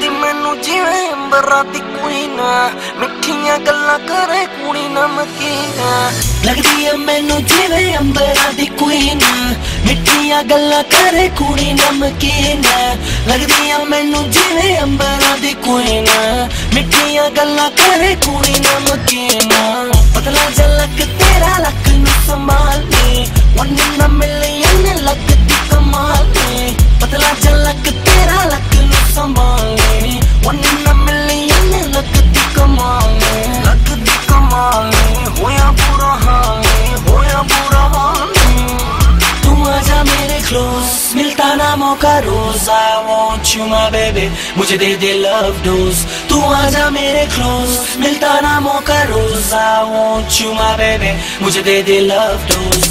लगदी मैनू जिवें अंबरां दी क्वीन, मिठियां गल्लां करे कुड़ी नमकीन। लगदी है मैनू जिवें अंबरां दी क्वीन, मिठियां गल्लां करे कुड़ी नमकीन। लगदी है मैनू जिवें अंबरां दी क्वीन, मिठियां गल्लां करे कुड़ी नमकीन। पतला झलक तेरा लक नू संभालनी, वन इन अ मिलियन लगदी कमाल नी। पतला झलक तेरा लक नू संभालनी, वन इन अ मिलियन लगदी कमाल नी। लगदी कमाल नी, होया बुरा हाल नी, होया बुरा हाल नी। तू आजा मेरे क्लोज, मिलता ना मौका रोज। I want you my baby, मुझे दे दे love dose। तू आजा मेरे क्लोज, मिलता ना मौका रोज। I want you my baby, मुझे दे दे love dose।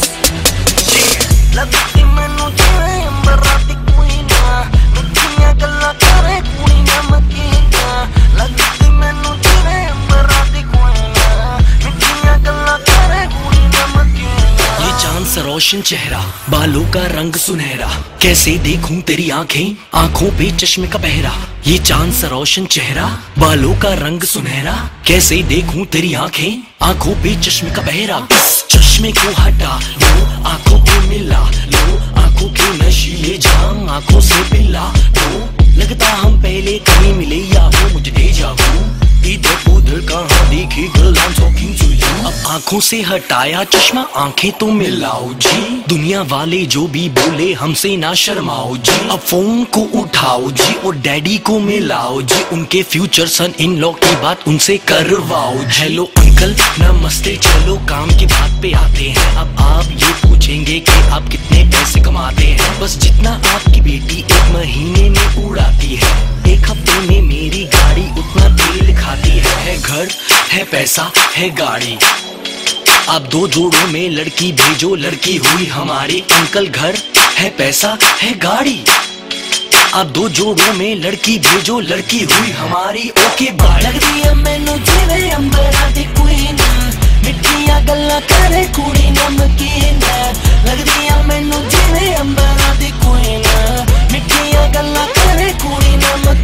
लगदी मैनू जिवें अंबरां दी क्वीन, मिठियां गल्लां करे कुड़ी नमकीन। लगदी मैनू जिवें अंबरां दी क्वीन, मिठियां गल्लां करे कुड़ी नमकीन। ये चांद सा रोशन चेहरा, बालों का रंग सुनहरा, कैसे देखूं तेरी आंखें, आंखों पे चश्मे का पहरा। ये चांद सा रोशन चेहरा, बालों का रंग सुनहरा, कैसे देखूं तेरी आंखें, आंखों पे चश्मे का पहरा। इस चश्मे को हटा लो, आंखों को मिला लो, आंखों के नशीले जाम आंखों से पिला लो। लगता हम पहले कहीं मिले या हो मुझे डेजा vu। इधर उधर कहाँ देखी girl I'm talking to you। अब आंखों से हटाया चश्मा, आंखें तो मिलाओ जी। दुनिया वाले जो भी बोले हमसे ना शर्माओ जी। अब फोन को उठाओ जी और डैडी को मिलाओ जी। उनके फ्यूचर सन इन लॉ की बात उनसे करवाओ। हेलो अंकल नमस्ते, चलो काम की बात पे आते हैं। अब आप ये पूछेंगे कि आप कितने पैसे कमाते हैं। बस जितना आपकी बेटी एक महीने में उड़ाती है, एक हफ्ते में मेरी गाड़ी उतना तेल खाती है। घर है, पैसा है, गाड़ी। आप दो जोड़ों में लड़की भेजो, लड़की हुई हमारी। अंकल घर है, पैसा है, गाड़ी। आप दो जोड़ों में लड़की भेजो, लड़की हुई हमारी। Okay bye. लगदी है मैनू जिवें अंबरां दी क्वीन, मिठियां गल्लां करे कुड़ी नमकीन। लगदी है मैनू जिवें अंबरां दी क्वीन, मिठियां गल्लां करे कुड़ी नमकीन।